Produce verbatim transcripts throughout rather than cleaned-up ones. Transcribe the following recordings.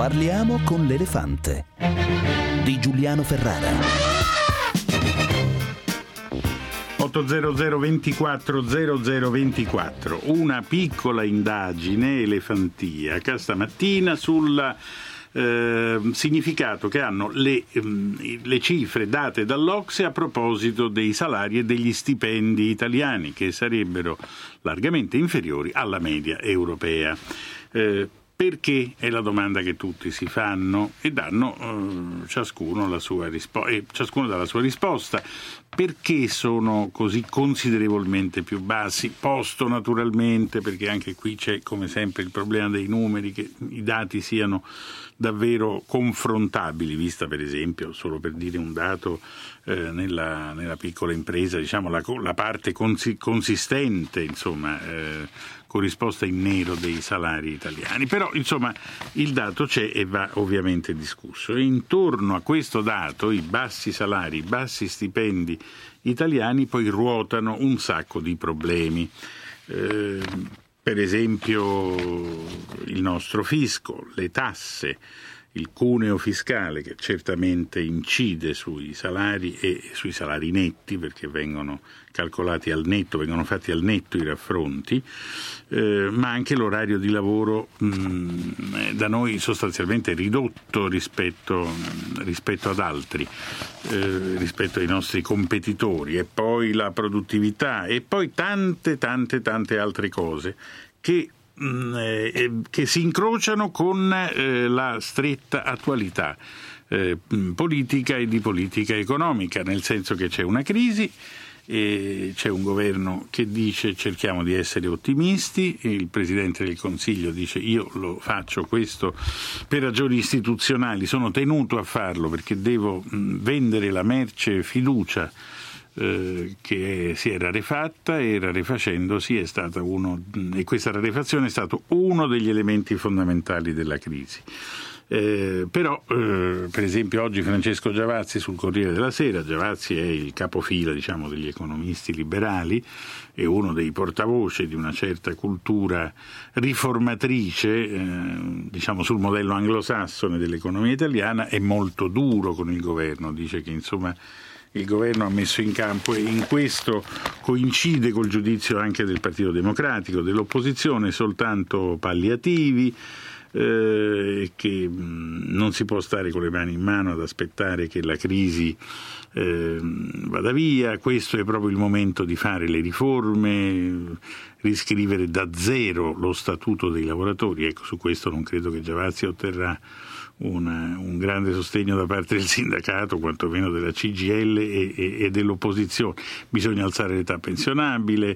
Parliamo con l'elefante di Giuliano Ferrara. otto zero zero ventiquattro zero zero ventiquattro, una piccola indagine elefantiaca stamattina sul eh, significato che hanno le, le cifre date dall'Ocse a proposito dei salari e degli stipendi italiani, che sarebbero largamente inferiori alla media europea. Eh, Perché è la domanda che tutti si fanno e danno eh, ciascuno la sua rispo- e ciascuno dà la sua risposta. Perché sono così considerevolmente più bassi? Posto naturalmente, perché anche qui c'è come sempre il problema dei numeri, che i dati siano davvero confrontabili, vista per esempio, solo per dire un dato, eh, nella, nella piccola impresa, diciamo la, la parte consi- consistente, insomma, eh, corrisposta in nero dei salari italiani. Però insomma il dato c'è e va ovviamente discusso, e intorno a questo dato, i bassi salari, i bassi stipendi italiani, poi ruotano un sacco di problemi. Eh, per esempio il nostro fisco, le tasse, il cuneo fiscale, che certamente incide sui salari e sui salari netti, perché vengono calcolati al netto, vengono fatti al netto i raffronti, eh, ma anche l'orario di lavoro mh, da noi sostanzialmente ridotto rispetto, rispetto ad altri, eh, rispetto ai nostri competitori, e poi la produttività, e poi tante tante tante altre cose che Eh, che si incrociano con eh, la stretta attualità eh, politica e di politica economica, nel senso che c'è una crisi e c'è un governo che dice cerchiamo di essere ottimisti, il Presidente del Consiglio dice io lo faccio questo per ragioni istituzionali, sono tenuto a farlo perché devo mh, vendere la merce fiducia Eh, che si è rarefatta, e rarefacendosi è stata uno, e questa rarefazione è stato uno degli elementi fondamentali della crisi. Eh, però eh, per esempio oggi Francesco Giavazzi sul Corriere della Sera, Giavazzi è il capofila, diciamo, degli economisti liberali, è uno dei portavoce di una certa cultura riformatrice, eh, diciamo sul modello anglosassone dell'economia italiana, è molto duro con il governo, dice che insomma il governo ha messo in campo, e in questo coincide col giudizio anche del Partito Democratico, dell'opposizione, soltanto palliativi, eh, che mh, non si può stare con le mani in mano ad aspettare che la crisi eh, vada via, questo è proprio il momento di fare le riforme, riscrivere da zero lo statuto dei lavoratori. Ecco, su questo non credo che Giavazzi otterrà Una, un grande sostegno da parte del sindacato, quantomeno della C G I L e, e, e dell'opposizione. Bisogna alzare l'età pensionabile,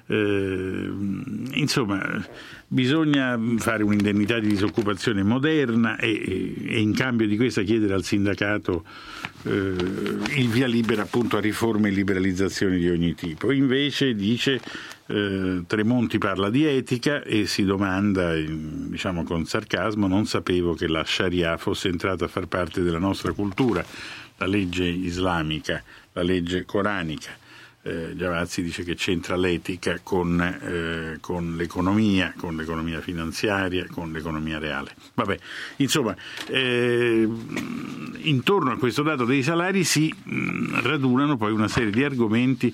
eh, insomma bisogna fare un'indennità di disoccupazione moderna e, e, e in cambio di questa chiedere al sindacato eh, il via libera appunto a riforme e liberalizzazioni di ogni tipo. Invece dice Eh, Tremonti parla di etica e si domanda, diciamo con sarcasmo, non sapevo che la Sharia fosse entrata a far parte della nostra cultura, la legge islamica, la legge coranica. Eh, Giavazzi dice che c'entra l'etica con, eh, con l'economia, con l'economia finanziaria, con l'economia reale. Vabbè, insomma, eh, intorno a questo dato dei salari si mh, radunano poi una serie di argomenti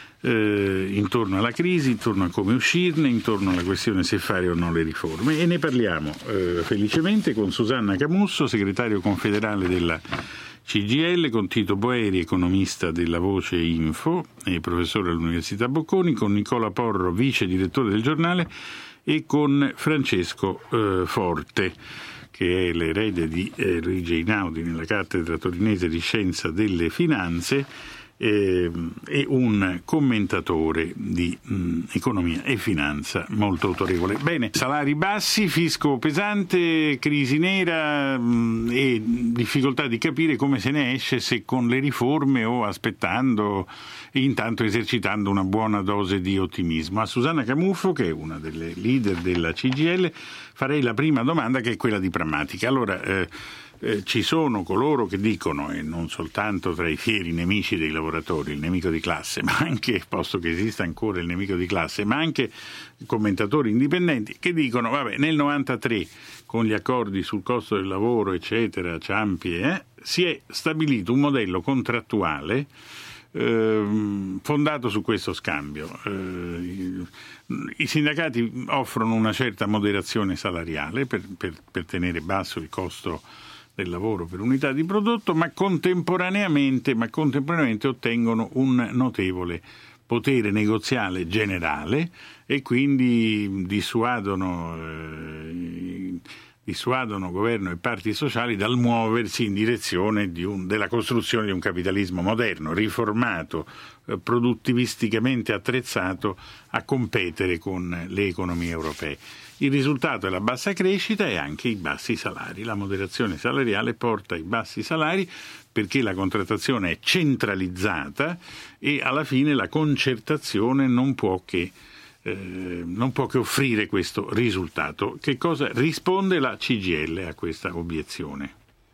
Eh, intorno alla crisi, intorno a come uscirne, intorno alla questione se fare o no le riforme, e ne parliamo eh, felicemente con Susanna Camusso, segretario confederale della C G I L, con Tito Boeri, economista della Voce Info e professore all'Università Bocconi, con Nicola Porro, vice direttore del giornale, e con Francesco eh, Forte, che è l'erede di eh, Luigi Einaudi nella cattedra torinese di Scienza delle Finanze, e un commentatore di mh, economia e finanza molto autorevole. Bene, salari bassi, fisco pesante, crisi nera mh, e difficoltà di capire come se ne esce, se con le riforme o aspettando e intanto esercitando una buona dose di ottimismo. A Susanna Camuffo, che è una delle leader della C G I L, farei la prima domanda, che è quella di Prammatica. Allora, eh, eh, ci sono coloro che dicono, e non soltanto tra i fieri nemici dei lavoratori, il nemico di classe, ma anche, posto che esista ancora il nemico di classe, ma anche commentatori indipendenti che dicono, vabbè, nel novantatré con gli accordi sul costo del lavoro, eccetera, Ciampi, eh, si è stabilito un modello contrattuale eh, fondato su questo scambio. Eh, I sindacati offrono una certa moderazione salariale per, per, per tenere basso il costo del lavoro per unità di prodotto, ma contemporaneamente, ma contemporaneamente ottengono un notevole potere negoziale generale e quindi dissuadono, eh, dissuadono governo e parti sociali dal muoversi in direzione di un, della costruzione di un capitalismo moderno, riformato, eh, produttivisticamente attrezzato a competere con le economie europee. Il risultato è la bassa crescita e anche i bassi salari. La moderazione salariale porta ai bassi salari perché la contrattazione è centralizzata e alla fine la concertazione non può che Eh, non può che offrire questo risultato. Che cosa risponde la C G I L a questa obiezione?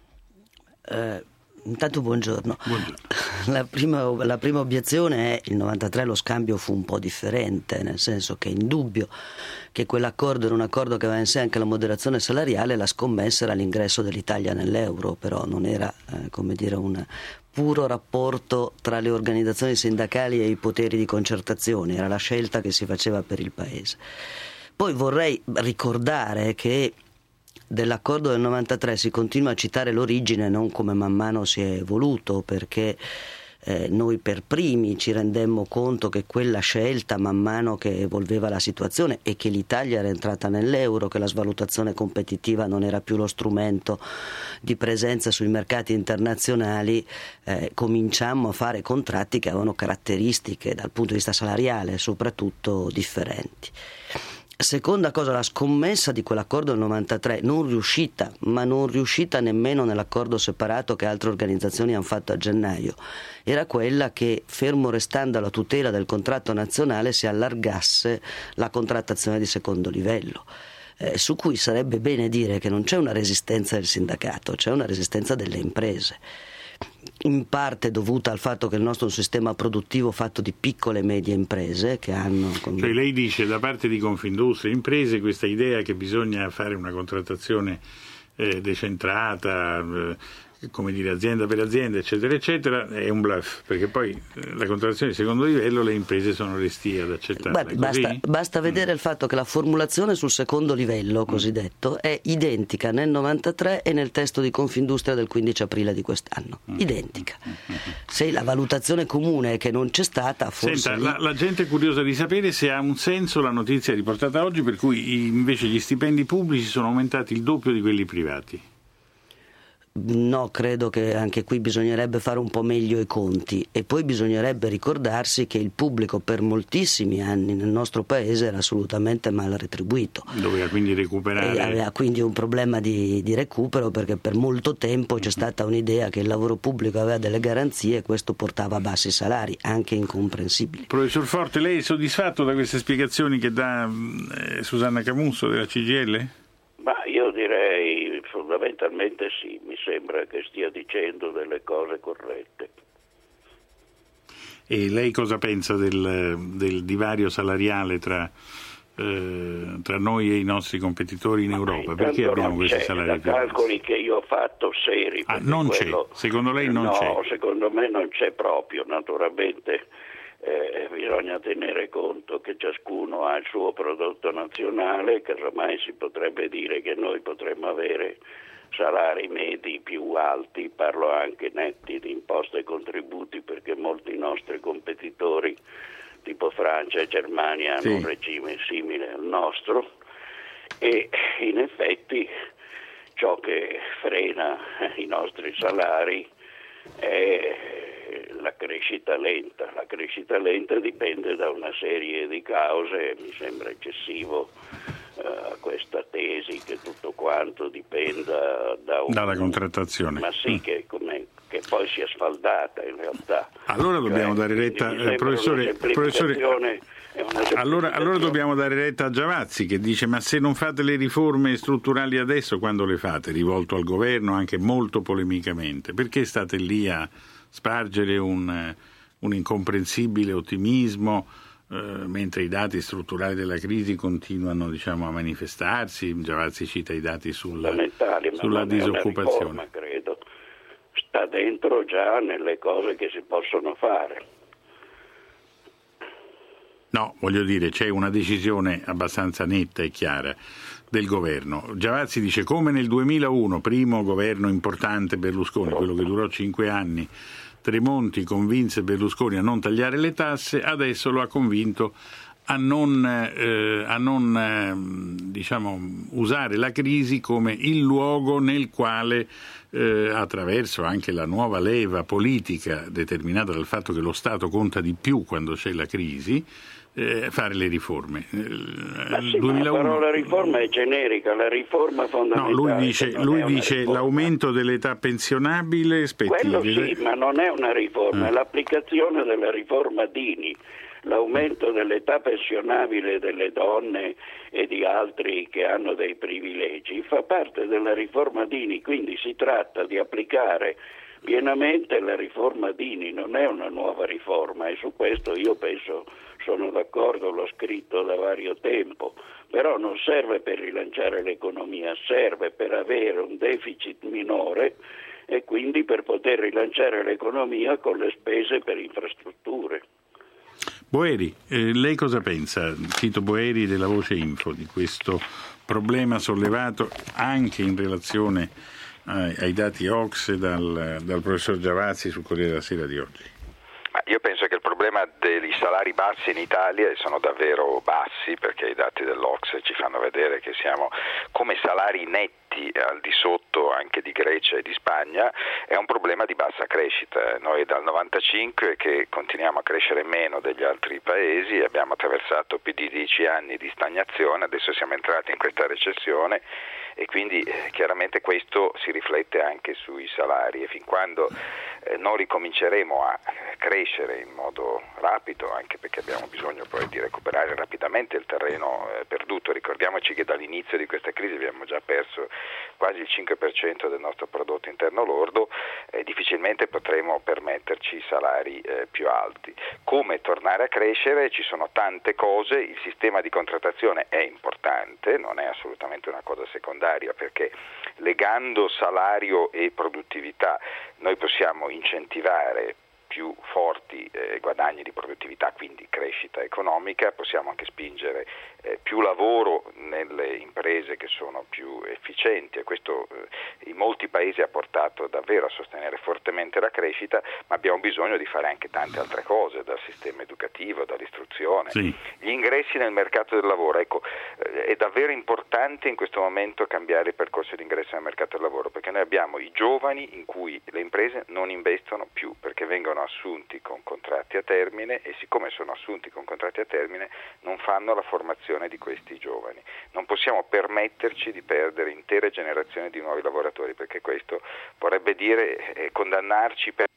Eh, intanto buongiorno. Buongiorno. La prima, la prima obiezione è il novantatré lo scambio fu un po' differente, nel senso che è indubbio che quell'accordo era un accordo che aveva in sé anche la moderazione salariale, la scommessa era l'ingresso dell'Italia nell'euro, però non era eh, come dire un puro rapporto tra le organizzazioni sindacali e i poteri di concertazione, era la scelta che si faceva per il Paese. Poi vorrei ricordare che dell'accordo del novantatré si continua a citare l'origine non come man mano si è evoluto, perché eh, noi per primi ci rendemmo conto che quella scelta man mano che evolveva la situazione e che l'Italia era entrata nell'euro, che la svalutazione competitiva non era più lo strumento di presenza sui mercati internazionali, eh, cominciammo a fare contratti che avevano caratteristiche dal punto di vista salariale soprattutto differenti. Seconda cosa, la scommessa di quell'accordo del novantatré, non riuscita, ma non riuscita nemmeno nell'accordo separato che altre organizzazioni hanno fatto a gennaio, era quella che, fermo restando la tutela del contratto nazionale, si allargasse la contrattazione di secondo livello, eh, su cui sarebbe bene dire che non c'è una resistenza del sindacato, c'è una resistenza delle imprese. In parte dovuta al fatto che il nostro è un sistema produttivo fatto di piccole e medie imprese che hanno... Cioè lei dice da parte di Confindustria e imprese questa idea che bisogna fare una contrattazione eh, decentrata, eh, come dire azienda per azienda eccetera eccetera, è un bluff, perché poi eh, la contrattazione di secondo livello le imprese sono restie ad accettarla. Beh, basta, basta vedere mm. il fatto che la formulazione sul secondo livello cosiddetto mm. è identica nel novantatré e nel testo di Confindustria del quindici aprile di quest'anno, mm. identica. Mm. Se la valutazione comune è che non c'è stata, forse... Senta, lì... la, la gente è curiosa di sapere se ha un senso la notizia riportata oggi per cui invece gli stipendi pubblici sono aumentati il doppio di quelli privati. No, credo che anche qui bisognerebbe fare un po' meglio i conti e poi bisognerebbe ricordarsi che il pubblico per moltissimi anni nel nostro paese era assolutamente mal retribuito. Doveva quindi recuperare. E aveva quindi un problema di, di recupero, perché per molto tempo c'è stata un'idea che il lavoro pubblico aveva delle garanzie e questo portava a bassi salari, anche incomprensibili. Professor Forte, lei è soddisfatto da queste spiegazioni che dà eh, Susanna Camusso della C G I L? Ma io direi fondamentalmente sì, mi sembra che stia dicendo delle cose corrette. E lei cosa pensa del, del divario salariale tra, eh, tra noi e i nostri competitori in Europa? Perché abbiamo questi salari più bassi? Calcoli che io ho fatto seri. Ah, non quello... c'è? Secondo lei non no, c'è? No, secondo me non c'è proprio, naturalmente. Eh, bisogna tenere conto che ciascuno ha il suo prodotto nazionale, casomai si potrebbe dire che noi potremmo avere salari medi più alti, parlo anche netti di imposte e contributi, perché molti nostri competitori tipo Francia e Germania hanno sì. un regime simile al nostro e in effetti ciò che frena i nostri salari è la crescita lenta. La crescita lenta dipende da una serie di cause, mi sembra eccessivo uh, questa tesi che tutto quanto dipenda da un... dalla contrattazione. Ma sì, mm. che, come, che poi sia sfaldata in realtà. Allora dobbiamo cioè, dare retta, eh, professore, una semplificazione professore... Allora, allora dobbiamo dare retta a Giavazzi, che dice: ma se non fate le riforme strutturali adesso, quando le fate? Rivolto al governo anche molto polemicamente. Perché state lì a spargere un, un incomprensibile ottimismo eh, mentre i dati strutturali della crisi continuano, diciamo, a manifestarsi? Giavazzi cita i dati sulla, sulla disoccupazione. Riforma, credo. Sta dentro già nelle cose che si possono fare. No, voglio dire, c'è una decisione abbastanza netta e chiara del governo. Giavazzi dice: come nel duemilauno, primo governo importante Berlusconi, quello che durò cinque anni, Tremonti convinse Berlusconi a non tagliare le tasse, adesso lo ha convinto a non, eh, a non eh, diciamo, usare la crisi come il luogo nel quale, eh, attraverso anche la nuova leva politica determinata dal fatto che lo Stato conta di più quando c'è la crisi, eh, fare le riforme. Ma sì, duemilauno... ma però la riforma è generica, la riforma fondamentale. No, lui dice, lui dice l'aumento dell'età pensionabile, aspetti, quello sì, ma non è una riforma, eh. è l'applicazione della riforma Dini. L'aumento dell'età pensionabile delle donne e di altri che hanno dei privilegi fa parte della riforma Dini, quindi si tratta di applicare pienamente la riforma Dini, non è una nuova riforma, e su questo io penso, sono d'accordo, l'ho scritto da vario tempo, però non serve per rilanciare l'economia, serve per avere un deficit minore e quindi per poter rilanciare l'economia con le spese per infrastrutture. Boeri, eh, lei cosa pensa, Tito Boeri della Voce Info, di questo problema sollevato anche in relazione ai, ai dati O C S E dal, dal professor Giavazzi sul Corriere della Sera di oggi? Io penso che il problema dei salari bassi in Italia, e sono davvero bassi perché i dati dell'O C S E ci fanno vedere che siamo come salari netti al di sotto anche di Grecia e di Spagna, è un problema di bassa crescita. Noi dal novantacinque che continuiamo a crescere meno degli altri paesi, abbiamo attraversato più di dieci anni di stagnazione, adesso siamo entrati in questa recessione e quindi eh, chiaramente questo si riflette anche sui salari, e fin quando eh, non ricominceremo a crescere in modo rapido, anche perché abbiamo bisogno poi di recuperare rapidamente il terreno eh, perduto. Ricordiamoci che dall'inizio di questa crisi abbiamo già perso quasi il cinque per cento del nostro prodotto interno lordo, eh, difficilmente potremo permetterci salari eh, più alti. Come tornare a crescere? Ci sono tante cose, il sistema di contrattazione è importante, non è assolutamente una cosa secondaria, perché legando salario e produttività noi possiamo incentivare più forti eh, guadagni di produttività, quindi crescita economica, possiamo anche spingere eh, più lavoro nelle imprese che sono più efficienti, e questo eh, in molti paesi ha portato davvero a sostenere fortemente la crescita, ma abbiamo bisogno di fare anche tante altre cose, dal sistema educativo, dall'istruzione, sì. Gli ingressi nel mercato del lavoro, ecco, eh, è davvero importante in questo momento cambiare il percorso di ingresso nel mercato del lavoro, perché noi abbiamo i giovani in cui le imprese non investono più, perché vengono assunti con contratti a termine, e siccome sono assunti con contratti a termine non fanno la formazione di questi giovani. Non possiamo permetterci di perdere intere generazioni di nuovi lavoratori, perché questo vorrebbe dire eh, condannarci per...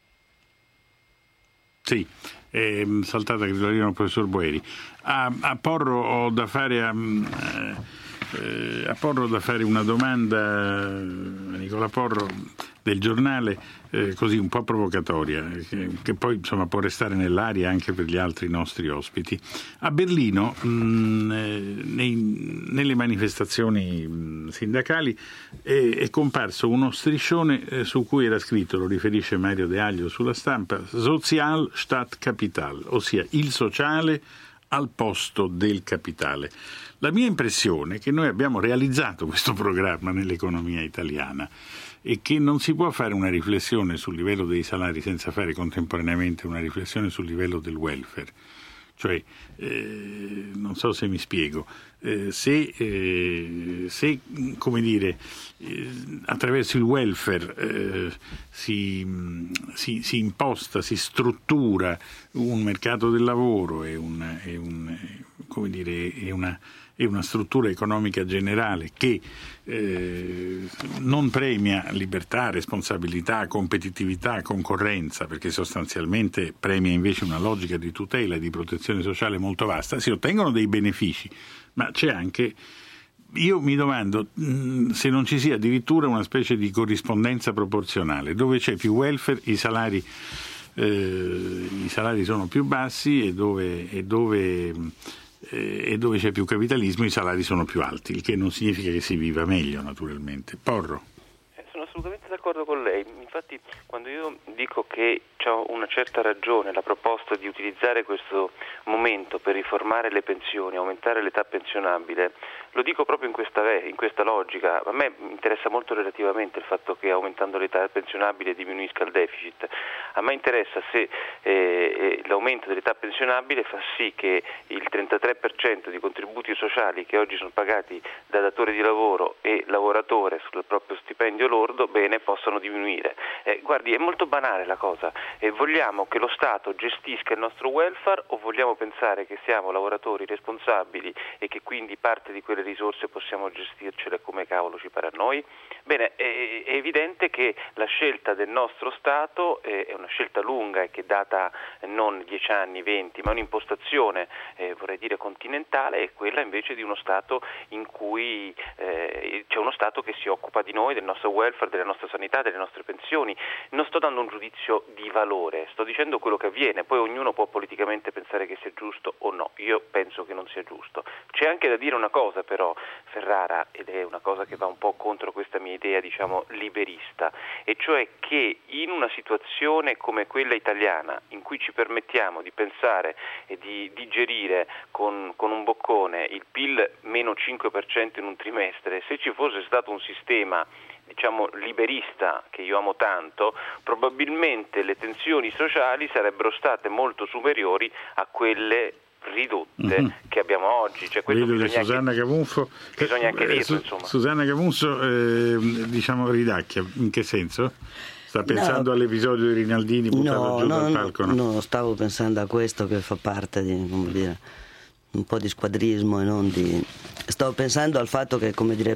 Sì, è saltata che il professor Boeri. A, a Porro ho da fare a, eh, a Porro ho da fare una domanda, Nicola Porro del Giornale, eh, così un po' provocatoria, che, che poi insomma può restare nell'aria anche per gli altri nostri ospiti. A Berlino, mh, nei, nelle manifestazioni mh, sindacali è, è comparso uno striscione eh, su cui era scritto, lo riferisce Mario De Aglio sulla Stampa, Sozial statt Kapital, ossia il sociale al posto del capitale. La mia impressione è che noi abbiamo realizzato questo programma nell'economia italiana e che non si può fare una riflessione sul livello dei salari senza fare contemporaneamente una riflessione sul livello del welfare. Cioè, eh, non so se mi spiego, eh, se, eh, se come dire, eh, attraverso il welfare eh, si, si, si imposta, si struttura un mercato del lavoro e un, e un come dire, è una, è una struttura economica generale che eh, non premia libertà, responsabilità, competitività, concorrenza, perché sostanzialmente premia invece una logica di tutela e di protezione sociale molto vasta, si ottengono dei benefici, ma c'è anche... Io mi domando mh, se non ci sia addirittura una specie di corrispondenza proporzionale, dove c'è più welfare i salari, eh, i salari sono più bassi e dove, e, dove, eh, e dove c'è più capitalismo i salari sono più alti, il che non significa che si viva meglio, naturalmente. Porro. Eh, sono assolutamente d'accordo con lei, infatti quando io dico che c'ha una certa ragione la proposta di utilizzare questo momento per riformare le pensioni, aumentare l'età pensionabile, lo dico proprio in questa, in questa logica. A me interessa molto relativamente il fatto che aumentando l'età pensionabile diminuisca il deficit. A me interessa se eh, l'aumento dell'età pensionabile fa sì che il trentatré per cento di contributi sociali che oggi sono pagati da datore di lavoro e lavoratore sul proprio stipendio lordo, bene, possano diminuire. Eh, guardi, è molto banale la cosa. Eh, vogliamo che lo Stato gestisca il nostro welfare o vogliamo pensare che siamo lavoratori responsabili e che quindi parte di quelle risorse possiamo gestircele come cavolo ci pare a noi? Bene, è, è evidente che la scelta del nostro Stato è, è una scelta lunga e che data non dieci anni, venti, ma un'impostazione, eh, vorrei dire continentale, è quella invece di uno Stato in cui eh, c'è uno Stato che si occupa di noi, del nostro welfare, della nostra sanità, delle nostre pensioni. Non sto dando un giudizio di valore, sto dicendo quello che avviene, poi ognuno può politicamente pensare che sia giusto o no, io penso che non sia giusto. C'è anche da dire una cosa però, Ferrara, ed è una cosa che va un po' contro questa mia idea, diciamo, liberista, e cioè che in una situazione come quella italiana, in cui ci permettiamo di pensare e di digerire con, con un boccone il P I L meno cinque per cento in un trimestre, se ci fosse stato un sistema diciamo liberista che io amo tanto, probabilmente le tensioni sociali sarebbero state molto superiori a quelle ridotte mm-hmm. che abbiamo oggi. Cioè, questo Vedo che Susanna anche, Camusso bisogna anche dirlo, Su, insomma. Susanna Camusso eh, diciamo ridacchia, in che senso? Sta pensando no, all'episodio di Rinaldini buttato no, giù no, dal palco? No, no, stavo pensando a questo che fa parte di, come dire, un po' di squadrismo e non di... Stavo pensando al fatto che, come dire,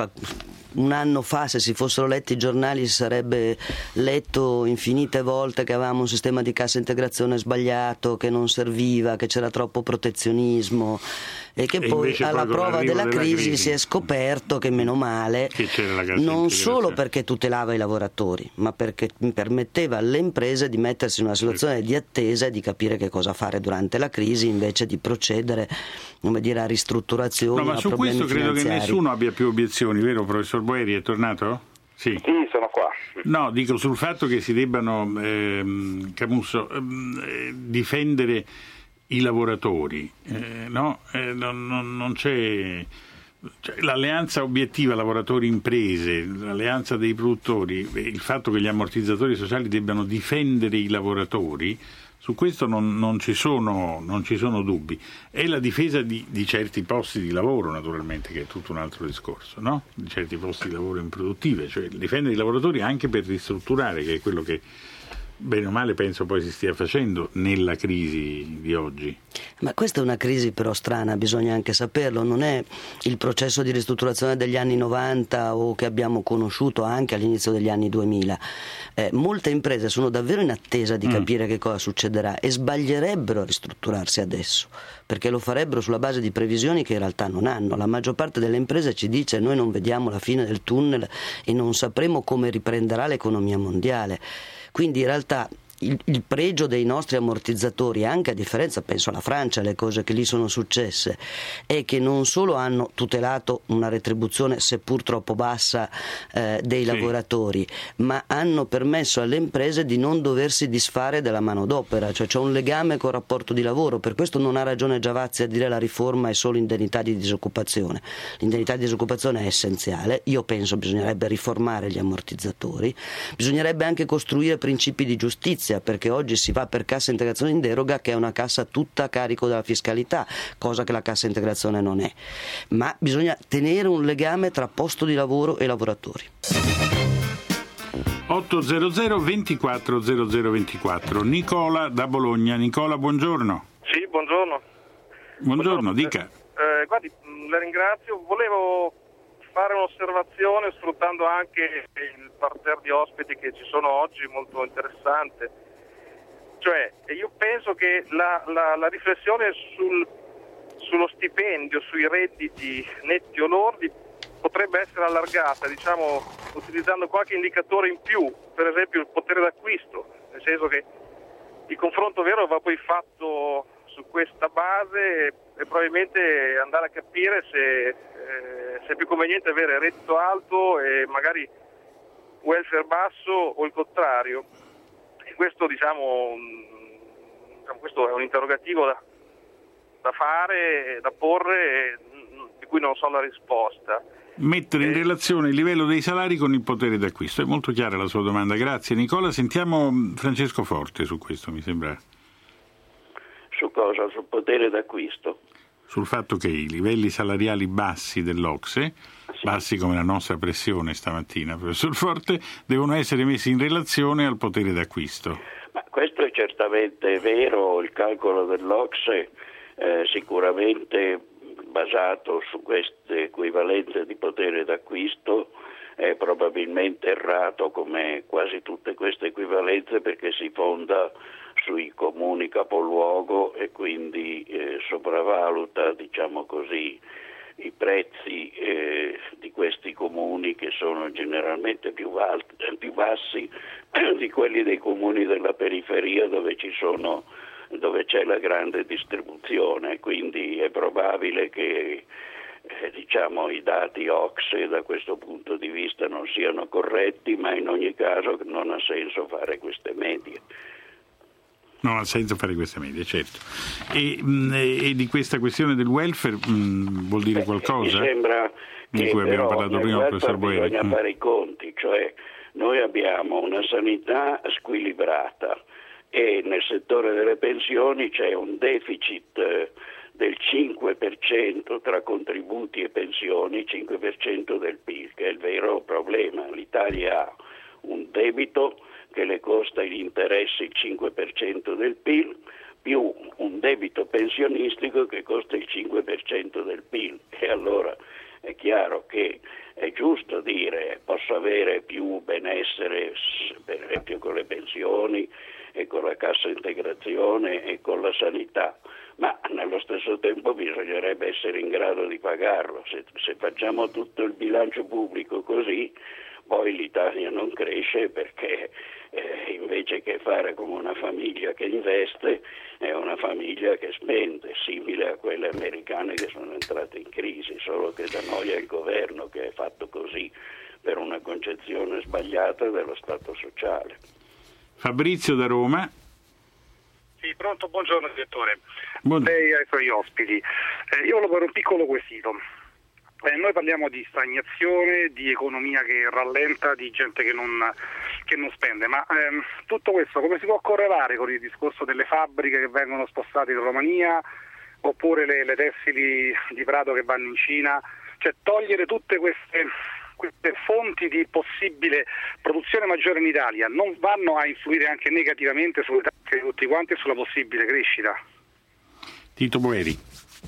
un anno fa, se si fossero letti i giornali, si sarebbe letto infinite volte che avevamo un sistema di cassa integrazione sbagliato, che non serviva, che c'era troppo protezionismo e che e poi alla poi prova della, della crisi, crisi si è scoperto che meno male, che c'era la cassa non solo perché tutelava i lavoratori, ma perché permetteva alle imprese di mettersi in una situazione di attesa e di capire che cosa fare durante la crisi invece di procedere, come dire, a ristrutturazioni. No, ma su questo credo che nessuno abbia più obiezioni, vero professor Boeri? È tornato? Sì. Sì, sono qua. No, dico sul fatto che si debbano, ehm, Camusso, ehm, difendere i lavoratori, eh, no? Eh, non, non, non c'è... Cioè, l'alleanza obiettiva lavoratori-imprese, l'alleanza dei produttori, il fatto che gli ammortizzatori sociali debbano difendere i lavoratori, su questo non, non, ci sono, non ci sono dubbi. È la difesa di, di certi posti di lavoro, naturalmente, che è tutto un altro discorso, no? Di certi posti di lavoro improduttive, cioè difendere i lavoratori anche per ristrutturare, che è quello che bene o male penso poi si stia facendo nella crisi di oggi. Ma questa è una crisi però strana, bisogna anche saperlo, non è il processo di ristrutturazione degli anni novanta o che abbiamo conosciuto anche all'inizio degli anni duemila. Eh, molte imprese sono davvero in attesa di capire mm. che cosa succederà e sbaglierebbero a ristrutturarsi adesso, perché lo farebbero sulla base di previsioni che in realtà non hanno. La maggior parte delle imprese ci dice: noi non vediamo la fine del tunnel e non sapremo come riprenderà l'economia mondiale. Quindi in realtà il, il pregio dei nostri ammortizzatori, anche a differenza, penso alla Francia, le cose che lì sono successe, è che non solo hanno tutelato una retribuzione seppur troppo bassa eh, dei sì. lavoratori, ma hanno permesso alle imprese di non doversi disfare della manodopera, cioè c'è un legame col rapporto di lavoro. Per questo non ha ragione Giavazzi a dire la riforma è solo indennità di disoccupazione. L'indennità di disoccupazione è essenziale, io penso bisognerebbe riformare gli ammortizzatori, bisognerebbe anche costruire principi di giustizia, perché oggi si va per cassa integrazione in deroga, che è una cassa tutta a carico della fiscalità, cosa che la cassa integrazione non è, ma bisogna tenere un legame tra posto di lavoro e lavoratori. ottocento ventiquattro zero zero ventiquattro. Nicola da Bologna. Nicola, buongiorno. Sì, buongiorno. Buongiorno, dica. Eh, guardi, la ringrazio. Volevo fare un'osservazione sfruttando anche il parterre di ospiti che ci sono oggi, molto interessante. Cioè, io penso che la, la, la riflessione sul, sullo stipendio, sui redditi netti o lordi potrebbe essere allargata, diciamo, utilizzando qualche indicatore in più, per esempio il potere d'acquisto, nel senso che il confronto vero va poi fatto su questa base e probabilmente andare a capire se, eh, se è più conveniente avere reddito alto e magari welfare basso o il contrario. E questo, diciamo, diciamo questo è un interrogativo da, da fare, da porre, di cui non so la risposta. Mettere in relazione il livello dei salari con il potere d'acquisto. È molto chiara la sua domanda, grazie Nicola. Sentiamo Francesco Forte su questo, mi sembra. Su cosa? Sul potere d'acquisto? Sul fatto che i livelli salariali bassi dell'Ocse, sì, bassi come la nostra pressione stamattina, professor Forte, devono essere messi in relazione al potere d'acquisto. Ma questo è certamente vero, il calcolo dell'Ocse eh, sicuramente basato su queste equivalenze di potere d'acquisto è probabilmente errato, come quasi tutte queste equivalenze, perché si fonda sui comuni capoluogo e quindi eh, sopravvaluta, diciamo così, i prezzi eh, di questi comuni, che sono generalmente più, val- più bassi di quelli dei comuni della periferia, dove ci sono dove c'è la grande distribuzione. Quindi è probabile che eh, diciamo i dati Ocse da questo punto di vista non siano corretti, ma in ogni caso non ha senso fare queste medie. Non ha senso fare queste medie, certo. E, mh, e di questa questione del welfare mh, vuol dire qualcosa? Mi sembra di che cui abbiamo però parlato prima, professor Boeri. Bisogna Mm. fare i conti, cioè noi abbiamo una sanità squilibrata e nel settore delle pensioni c'è un deficit eh, del cinque per cento tra contributi e pensioni, cinque per cento del P I L, che è il vero problema. L'Italia ha un debito che le costa in interessi il cinque per cento del P I L, più un debito pensionistico che costa il cinque per cento del P I L. E allora è chiaro che è giusto dire posso avere più benessere, per esempio con le pensioni e con la cassa integrazione e con la sanità, ma nello stesso tempo bisognerebbe essere in grado di pagarlo. Se, se facciamo tutto il bilancio pubblico così, poi l'Italia non cresce, perché eh, invece che fare come una famiglia che investe, è una famiglia che spende, simile a quelle americane che sono entrate in crisi, solo che da noi è il governo che è fatto così per una concezione sbagliata dello Stato sociale. Fabrizio da Roma. Sì, pronto, buongiorno direttore. Buongiorno. Lei e ai suoi ospiti. Eh, io volevo fare un piccolo quesito. Eh, noi parliamo di stagnazione, di economia che rallenta, di gente che non, che non spende, ma ehm, tutto questo come si può correlare con il discorso delle fabbriche che vengono spostate in Romania, oppure le, le tessili di Prato che vanno in Cina? Cioè togliere tutte queste, queste fonti di possibile produzione maggiore in Italia non vanno a influire anche negativamente sulle tasche di tutti quanti e sulla possibile crescita? Tito Boeri.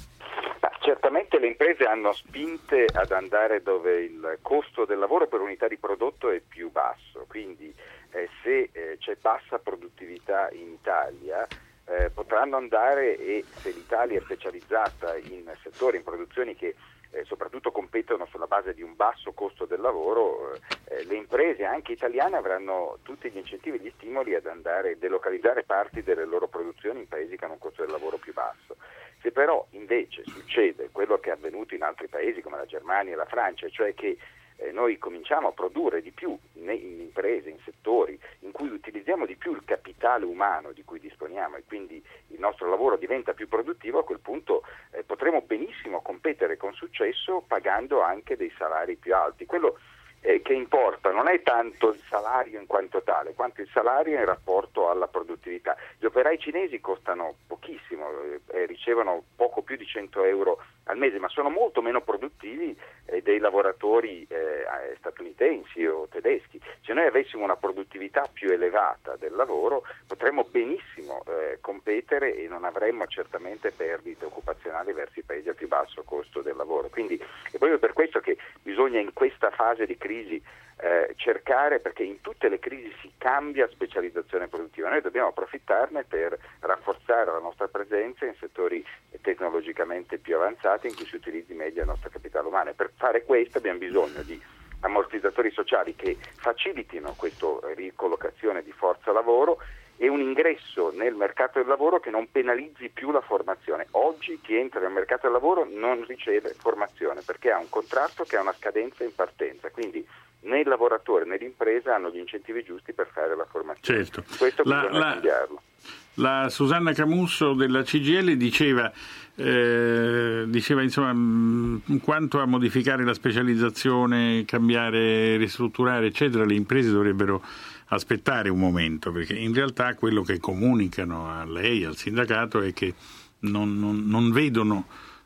Ma certamente le imprese hanno spinte ad andare dove il costo del lavoro per unità di prodotto è più basso, quindi eh, se eh, c'è bassa produttività in Italia eh, potranno andare, e se l'Italia è specializzata in settori, in produzioni che eh, soprattutto competono sulla base di un basso costo del lavoro, eh, le imprese anche italiane avranno tutti gli incentivi e gli stimoli ad andare a delocalizzare parti delle loro produzioni in paesi che hanno un costo del lavoro più basso. Se però invece succede quello che è avvenuto in altri paesi come la Germania e la Francia, cioè che eh, noi cominciamo a produrre di più in, in imprese, in settori in cui utilizziamo di più il capitale umano di cui disponiamo e quindi il nostro lavoro diventa più produttivo, a quel punto eh, potremo benissimo competere con successo pagando anche dei salari più alti. Quello eh, che importa non è tanto il salario in quanto tale, quanto il salario in rapporto alla produttività. Gli operai cinesi costano pochissimo, eh, ricevono poco più di cento euro al mese, ma sono molto meno produttivi eh, dei lavoratori eh, statunitensi o tedeschi. Se noi avessimo una produttività più elevata del lavoro potremmo benissimo eh, competere e non avremmo certamente perdite occupazionali verso i paesi a più basso costo del lavoro. Quindi è proprio per questo che bisogna in questa fase di crisi eh, cercare, perché in tutte le crisi si cambia specializzazione produttiva, noi dobbiamo approfittarne per rafforzare la nostra presenza in settori tecnologicamente più avanzati in cui si utilizzi meglio il nostro capitale umano. Per fare questo abbiamo bisogno di ammortizzatori sociali che facilitino questa ricollocazione di forza lavoro e un ingresso nel mercato del lavoro che non penalizzi più la formazione. Oggi chi entra nel mercato del lavoro non riceve formazione perché ha un contratto che ha una scadenza in partenza, quindi né il lavoratore né l'impresa hanno gli incentivi giusti per fare la formazione. Certo. Questo la, bisogna la, cambiarlo. La Susanna Camusso della C G I L diceva, eh, diceva insomma mh, quanto a modificare la specializzazione, cambiare, ristrutturare eccetera, le imprese dovrebbero aspettare un momento, perché in realtà quello che comunicano a lei, al sindacato, è che non, non, non vedono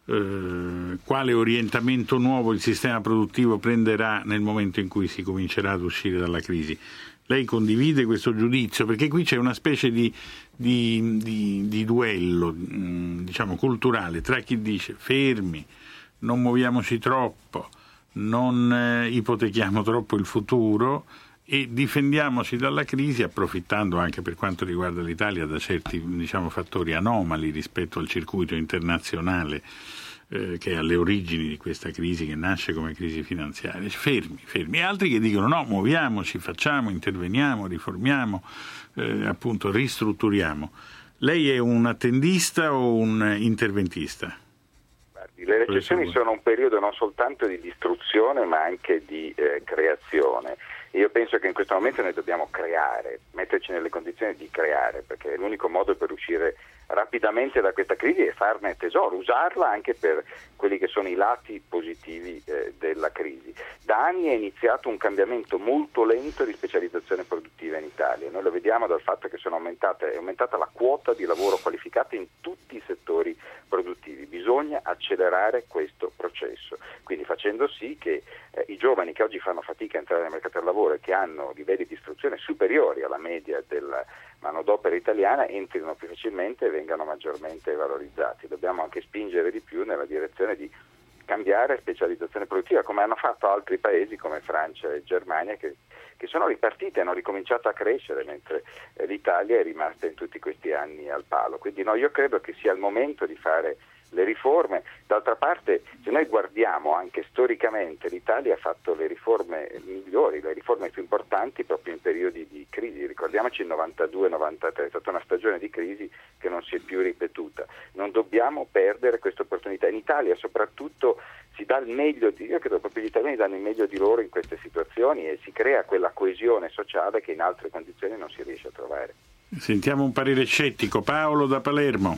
eh, quale orientamento nuovo il sistema produttivo prenderà nel momento in cui si comincerà ad uscire dalla crisi. Lei condivide questo giudizio? Perché qui c'è una specie di, di, di, di duello, diciamo, culturale tra chi dice fermi, non muoviamoci troppo, non eh, ipotechiamo troppo il futuro e difendiamoci dalla crisi, approfittando anche per quanto riguarda l'Italia da certi, diciamo, fattori anomali rispetto al circuito internazionale eh, che è alle origini di questa crisi, che nasce come crisi finanziaria. Fermi, fermi. E altri che dicono no, muoviamoci, facciamo, interveniamo, riformiamo, eh, appunto ristrutturiamo. Lei è un attendista o un interventista? Guardi, le recessioni sono un periodo non soltanto di distruzione ma anche di eh, creazione. Io penso che in questo momento noi dobbiamo creare, metterci nelle condizioni di creare, perché è l'unico modo per uscire rapidamente da questa crisi e farne tesoro, usarla anche per quelli che sono i lati positivi eh, della crisi. Da anni è iniziato un cambiamento molto lento di specializzazione produttiva in Italia. Noi lo vediamo dal fatto che sono aumentate, è aumentata la quota di lavoro qualificato in tutti i settori produttivi. Bisogna accelerare questo processo, quindi facendo sì che eh, i giovani che oggi fanno fatica a entrare nel mercato del lavoro e che hanno livelli di istruzione superiori alla media della manodopera italiana entrino più facilmente e vengano maggiormente valorizzati. Dobbiamo anche spingere di più nella direzione di cambiare specializzazione produttiva, come hanno fatto altri paesi come Francia e Germania che, che sono ripartite, hanno ricominciato a crescere, mentre eh, l'Italia è rimasta in tutti questi anni al palo. Quindi no, io credo che sia il momento di fare le riforme. D'altra parte, se noi guardiamo anche storicamente, l'Italia ha fatto le riforme migliori, le riforme più importanti proprio in periodi di crisi. Ricordiamoci il novantadue novantatré, è stata una stagione di crisi che non si è più ripetuta. Non dobbiamo perdere questa opportunità. In Italia soprattutto si dà il meglio di, io credo proprio gli italiani danno il meglio di loro in queste situazioni e si crea quella coesione sociale che in altre condizioni non si riesce a trovare. Sentiamo un parere scettico. Paolo da Palermo.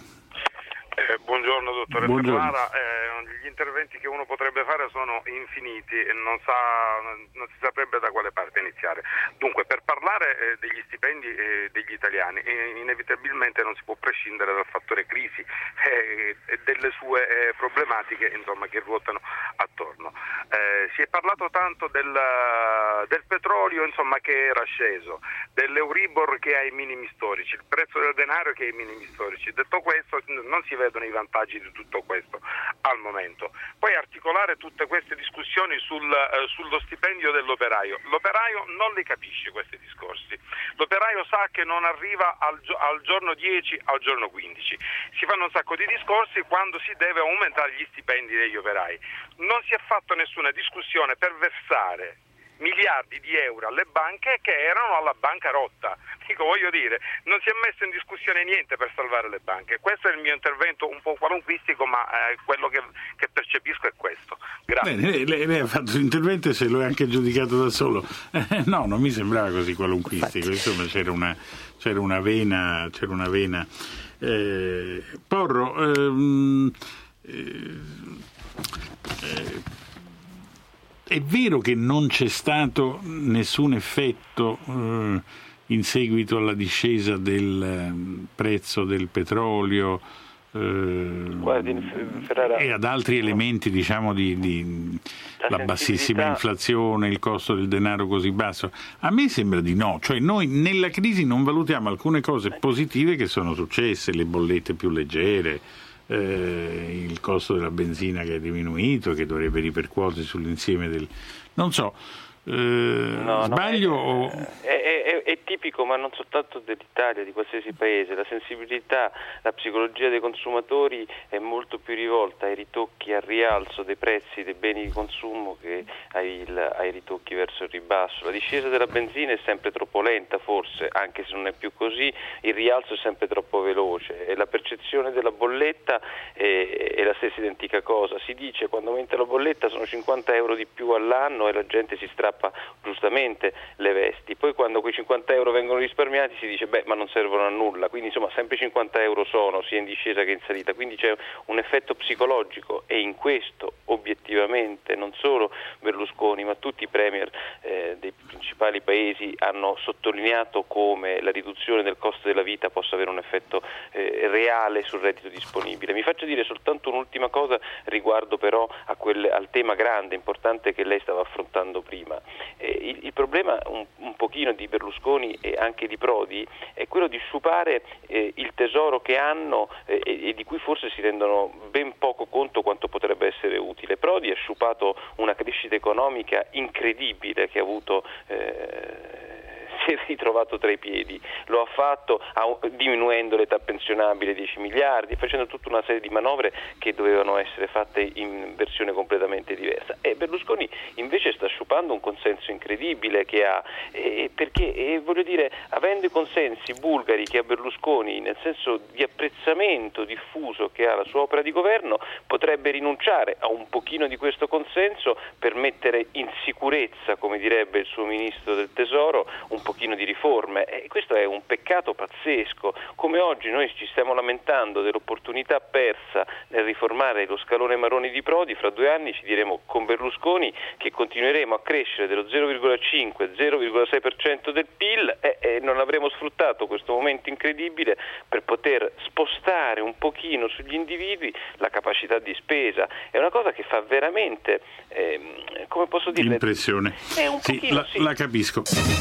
Eh, buongiorno dottore Ferrara, eh, gli interventi che uno potrebbe fare sono infiniti e non, sa, non si saprebbe da quale parte iniziare. Dunque, per parlare eh, degli stipendi eh, degli italiani eh, inevitabilmente non si può prescindere dal fattore crisi eh, e delle sue eh, problematiche, insomma, che ruotano attorno. Eh, si è parlato tanto del, del petrolio, insomma, che era sceso, dell'Euribor che ha i minimi storici, il prezzo del denaro che ha i minimi storici. Detto questo, non si vedono i vantaggi di tutto questo al momento. Poi articolare tutte queste discussioni sul, eh, sullo stipendio dell'operaio. L'operaio non li capisce questi discorsi. L'operaio sa che non arriva al, al giorno dieci, al giorno quindici. Si fanno un sacco di discorsi quando si deve aumentare gli stipendi degli operai. Non si è fatto nessuna discussione per versare miliardi di euro alle banche che erano alla bancarotta. Dico, voglio dire, non si è messo in discussione niente per salvare le banche. Questo è il mio intervento un po' qualunquistico, ma eh, quello che, che percepisco è questo. Grazie. Bene, lei, lei ha fatto l'intervento e se lo è anche giudicato da solo. Eh, no, non mi sembrava così qualunquistico, insomma c'era una, c'era una vena, c'era una vena. Eh, Porro, ehm, eh, eh, è vero che non c'è stato nessun effetto eh, in seguito alla discesa del eh, prezzo del petrolio eh, Guardi, Ferrara, e ad altri elementi, diciamo, di, di la bassissima inflazione, il costo del denaro così basso? A me sembra di no, cioè noi nella crisi non valutiamo alcune cose positive che sono successe, le bollette più leggere, eh, il costo della benzina che è diminuito, che dovrebbe ripercuotersi sull'insieme del... non so, eh, no, sbaglio no, o... È, è, è, è tipico, ma non soltanto dell'Italia, di qualsiasi paese. La sensibilità, la psicologia dei consumatori è molto più rivolta ai ritocchi al rialzo dei prezzi dei beni di consumo che ai, ai ritocchi verso il ribasso. La discesa della benzina è sempre troppo lenta, forse, anche se non è più così, il rialzo è sempre troppo veloce e la percezione della bolletta è, è la stessa identica cosa. Si dice quando aumenta la bolletta sono cinquanta euro di più all'anno e la gente si strappa giustamente le vesti, poi quando quei cinquanta euro vengono risparmiati si dice beh ma non servono a nulla, quindi insomma sempre cinquanta euro sono sia in discesa che in salita, quindi c'è un effetto psicologico e in questo obiettivamente non solo Berlusconi ma tutti i premier eh, dei principali paesi hanno sottolineato come la riduzione del costo della vita possa avere un effetto eh, reale sul reddito disponibile. Mi faccio dire soltanto un'ultima cosa riguardo però a quel, al tema grande, importante che lei stava affrontando prima. Eh, il, il problema un, un pochino di Berlusconi e anche di Prodi è quello di sciupare eh, il tesoro che hanno eh, e, e di cui forse si rendono ben poco conto quanto potrebbe essere utile. Prodi ha sciupato una crescita economica incredibile che ha avuto eh, si è ritrovato tra i piedi, lo ha fatto diminuendo l'età pensionabile dieci miliardi, facendo tutta una serie di manovre che dovevano essere fatte in versione completamente diversa, e Berlusconi invece sta sciupando un consenso incredibile che ha, eh, perché eh, voglio dire, avendo i consensi bulgari che ha Berlusconi, nel senso di apprezzamento diffuso che ha la sua opera di governo, potrebbe rinunciare a un pochino di questo consenso per mettere in sicurezza, come direbbe il suo ministro del tesoro, un pochino di riforme, e questo è un peccato pazzesco. Come oggi noi ci stiamo lamentando dell'opportunità persa nel riformare lo scalone Maroni di Prodi, fra due anni ci diremo con Berlusconi che continueremo a crescere dello zero virgola cinque zero virgola sei per cento del P I L e, e non avremo sfruttato questo momento incredibile per poter spostare un pochino sugli individui la capacità di spesa. È una cosa che fa veramente, eh, come posso dire, impressione. È un sì, pochino, la, sì. la capisco.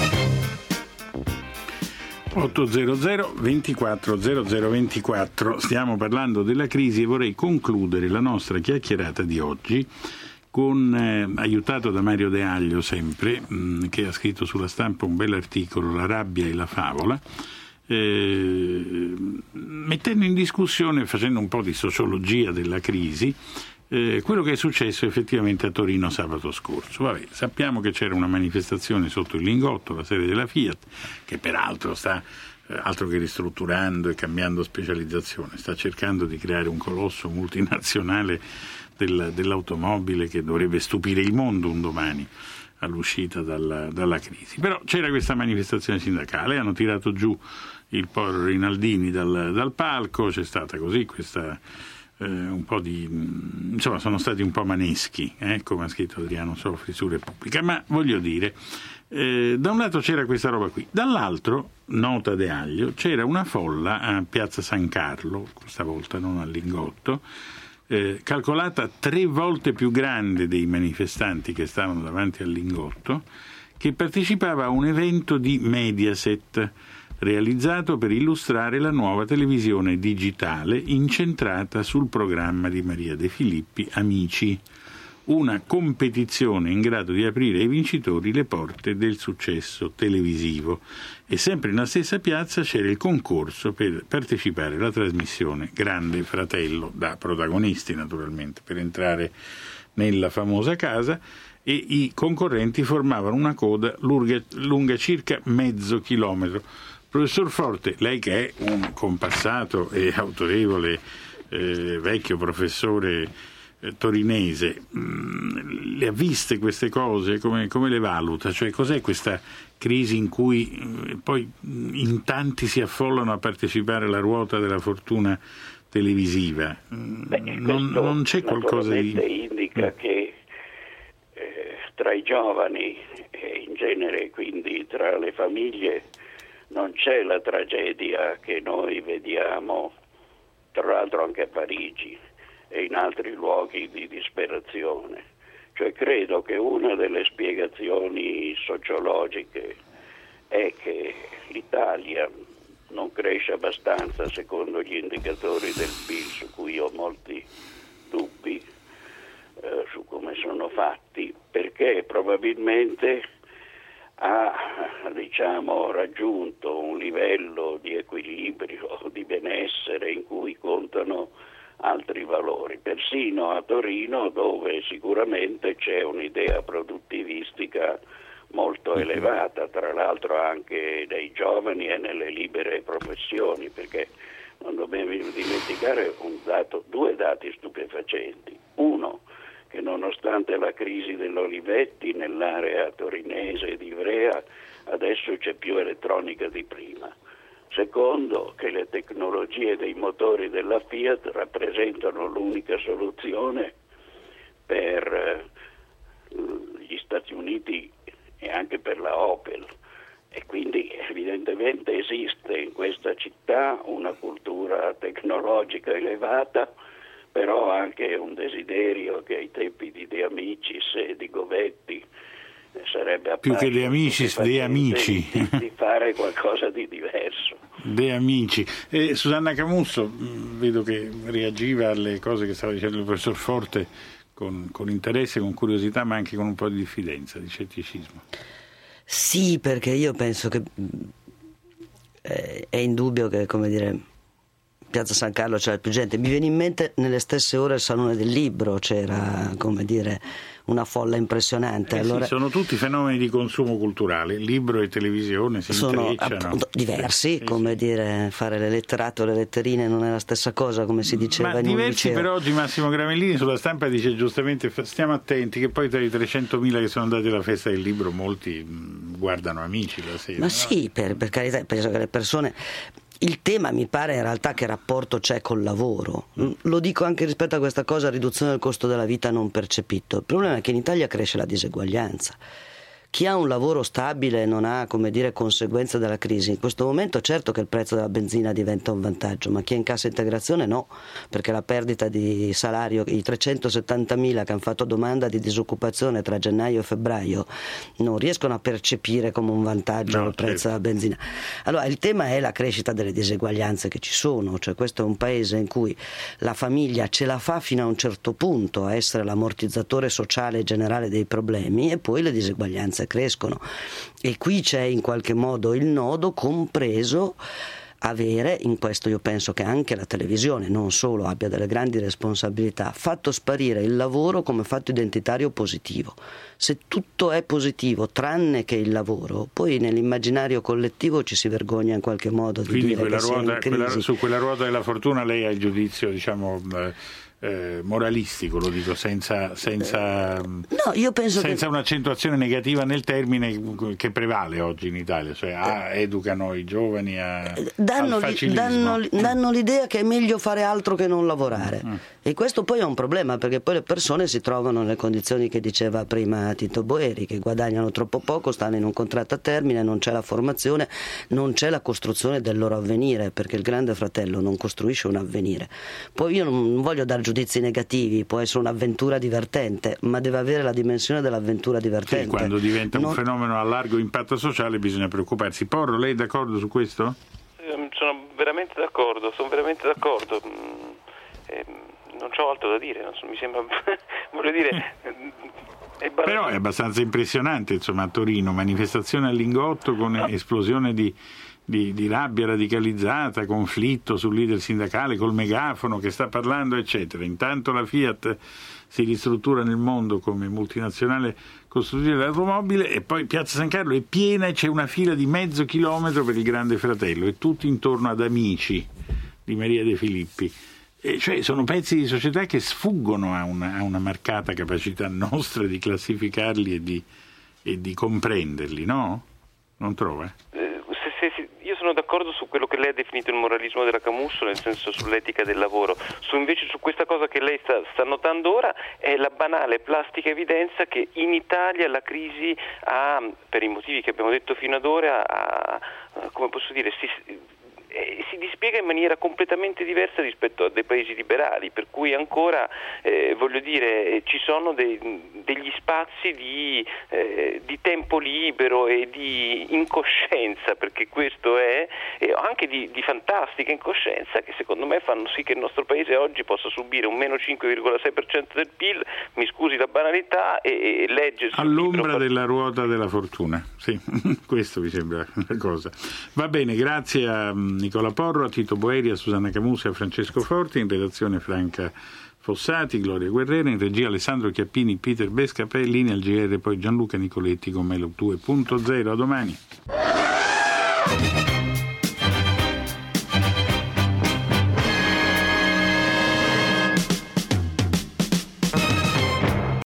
ottocento ventiquattro zero zero ventiquattro, stiamo parlando della crisi e vorrei concludere la nostra chiacchierata di oggi con, eh, aiutato da Mario De Aglio sempre, mh, che ha scritto sulla Stampa un bell'articolo, La rabbia e la favola, eh, mettendo in discussione, facendo un po' di sociologia della crisi, Eh, quello che è successo effettivamente a Torino sabato scorso. Vabbè, sappiamo che c'era una manifestazione sotto il Lingotto, la sede della Fiat, che peraltro sta eh, altro che ristrutturando e cambiando specializzazione, sta cercando di creare un colosso multinazionale del, dell'automobile che dovrebbe stupire il mondo un domani all'uscita dalla, dalla crisi. Però c'era questa manifestazione sindacale, hanno tirato giù il povero Rinaldini dal, dal palco, c'è stata così questa Eh, un po' di insomma sono stati un po' maneschi, eh, come ha scritto Adriano Sofri su Repubblica, ma voglio dire, eh, da un lato c'era questa roba qui, dall'altro, nota De Aglio, c'era una folla a Piazza San Carlo, questa volta non al Lingotto, eh, calcolata tre volte più grande dei manifestanti che stavano davanti al Lingotto, che partecipava a un evento di Mediaset realizzato per illustrare la nuova televisione digitale incentrata sul programma di Maria De Filippi, Amici, una competizione in grado di aprire ai vincitori le porte del successo televisivo. E sempre nella stessa piazza c'era il concorso per partecipare alla trasmissione Grande Fratello, da protagonisti naturalmente, per entrare nella famosa casa, e i concorrenti formavano una coda lunga, lunga circa mezzo chilometro. Professor Forte, lei che è un compassato e autorevole eh, vecchio professore eh, torinese, mh, le ha viste queste cose? Come, come le valuta? Cioè, cos'è questa crisi in cui eh, poi in tanti si affollano a partecipare alla ruota della fortuna televisiva? Beh, non, non c'è qualcosa di... indica che eh, tra i giovani e in genere quindi tra le famiglie non c'è la tragedia che noi vediamo, tra l'altro anche a Parigi e in altri luoghi di disperazione. Cioè credo che una delle spiegazioni sociologiche è che l'Italia non cresce abbastanza secondo gli indicatori del P I L, su cui ho molti dubbi eh, su come sono fatti, perché probabilmente ha diciamo raggiunto un livello di equilibrio, di benessere in cui contano altri valori, persino a Torino, dove sicuramente c'è un'idea produttivistica molto elevata, tra l'altro anche nei giovani e nelle libere professioni, perché non dobbiamo dimenticare un dato, due dati stupefacenti. Uno, che nonostante la crisi dell'Olivetti nell'area torinese di Ivrea adesso c'è più elettronica di prima. Secondo, che le tecnologie dei motori della Fiat rappresentano l'unica soluzione per gli Stati Uniti e anche per la Opel, e quindi evidentemente esiste in questa città una cultura tecnologica elevata, però anche un desiderio che ai tempi di De Amicis e di Govetti sarebbe più che De Amicis, De Amici di, di fare qualcosa di diverso. De Amici. Eh, Susanna Camusso, vedo che reagiva alle cose che stava dicendo il professor Forte con, con interesse, con curiosità, ma anche con un po' di diffidenza, di scetticismo. Sì, perché io penso che eh, è indubbio che, come dire, Piazza San Carlo c'era più gente. Mi viene in mente nelle stesse ore il Salone del Libro, c'era, come dire, una folla impressionante. Eh allora, sì, sono tutti fenomeni di consumo culturale, libro e televisione si sono intrecciano. Appunto, diversi, sì, come sì. dire, fare le letterato o le letterine non è la stessa cosa, come si diceva Ma in un diversi liceo. per oggi. Massimo Gramellini sulla Stampa dice giustamente: stiamo attenti che poi tra i trecentomila che sono andati alla festa del libro molti mh, guardano Amici la sera. Ma no? sì, per, per carità, penso che le persone... Il tema mi pare in realtà che rapporto c'è col lavoro. Lo dico anche rispetto a questa cosa, riduzione del costo della vita non percepito. Il problema è che in Italia cresce la diseguaglianza. Chi ha un lavoro stabile non ha, come dire, conseguenze della crisi. In questo momento certo che il prezzo della benzina diventa un vantaggio, ma chi è in cassa integrazione no, perché la perdita di salario, i trecentosettantamila che hanno fatto domanda di disoccupazione tra gennaio e febbraio non riescono a percepire come un vantaggio No, il prezzo certo. della benzina. Allora il tema è la crescita delle diseguaglianze che ci sono, cioè questo è un paese in cui la famiglia ce la fa fino a un certo punto a essere l'ammortizzatore sociale generale dei problemi e poi le diseguaglianze crescono, e qui c'è in qualche modo il nodo, compreso avere, in questo io penso che anche la televisione non solo abbia delle grandi responsabilità, fatto sparire il lavoro come fatto identitario positivo. Se tutto è positivo tranne che il lavoro, poi nell'immaginario collettivo ci si vergogna in qualche modo di Quindi dire quella che sia ruota, in crisi. quella, su quella ruota della fortuna lei ha il giudizio, diciamo, eh, eh, moralistico, lo dico senza, senza, no, io penso senza che... un'accentuazione negativa nel termine che prevale oggi in Italia, cioè ah, educano i giovani a, danno, al facilismo. danno, danno l'idea che è meglio fare altro che non lavorare, mm. e questo poi è un problema, perché poi le persone si trovano nelle condizioni che diceva prima Tito Boeri, che guadagnano troppo poco, stanno in un contratto a termine, non c'è la formazione, non c'è la costruzione del loro avvenire, perché il Grande Fratello non costruisce un avvenire. Poi io non voglio dare giudizi negativi, può essere un'avventura divertente, ma deve avere la dimensione dell'avventura divertente. Sì, quando diventa non... un fenomeno a largo impatto sociale bisogna preoccuparsi. Porro, lei è d'accordo su questo? Eh, sono veramente d'accordo, sono veramente d'accordo. Mm, eh, non c'ho altro da dire, non so, mi sembra, voglio dire... È Però è abbastanza impressionante, insomma, a Torino, manifestazione al Lingotto con no. esplosione di, di, di rabbia radicalizzata, conflitto sul leader sindacale col megafono che sta parlando, eccetera. Intanto la Fiat si ristruttura nel mondo come multinazionale costruttrice dell'automobile, e poi Piazza San Carlo è piena e c'è una fila di mezzo chilometro per il Grande Fratello e tutti intorno ad Amici di Maria De Filippi. E cioè sono pezzi di società che sfuggono a una, a una marcata capacità nostra di classificarli e di, e di comprenderli, no? Non trova? Eh, se, se, se, io sono d'accordo d'accordo su quello che lei ha definito il moralismo della Camusso, nel senso sull'etica del lavoro. Su invece su questa cosa che lei sta, sta notando ora è la banale plastica evidenza che in Italia la crisi ha, per i motivi che abbiamo detto fino ad ora, ha, come posso dire, si si dispiega in maniera completamente diversa rispetto a dei paesi liberali, per cui ancora eh, voglio dire ci sono dei, degli spazi di, eh, di tempo libero e di incoscienza, perché questo è, e anche di, di fantastica incoscienza, che secondo me fanno sì che il nostro paese oggi possa subire un meno cinque virgola sei per cento del P I L, mi scusi la banalità, e, e leggersi all'ombra libro... della ruota della fortuna. Sì, questo mi sembra una cosa. Va bene, grazie a Nicola Porro, a Tito Boeri, a Susanna Camusi, a Francesco Forti, in redazione Franca Fossati, Gloria Guerrera, in regia Alessandro Chiappini, Peter Bescapelli, in al G R poi Gianluca Nicoletti con Melo due punto zero. A domani.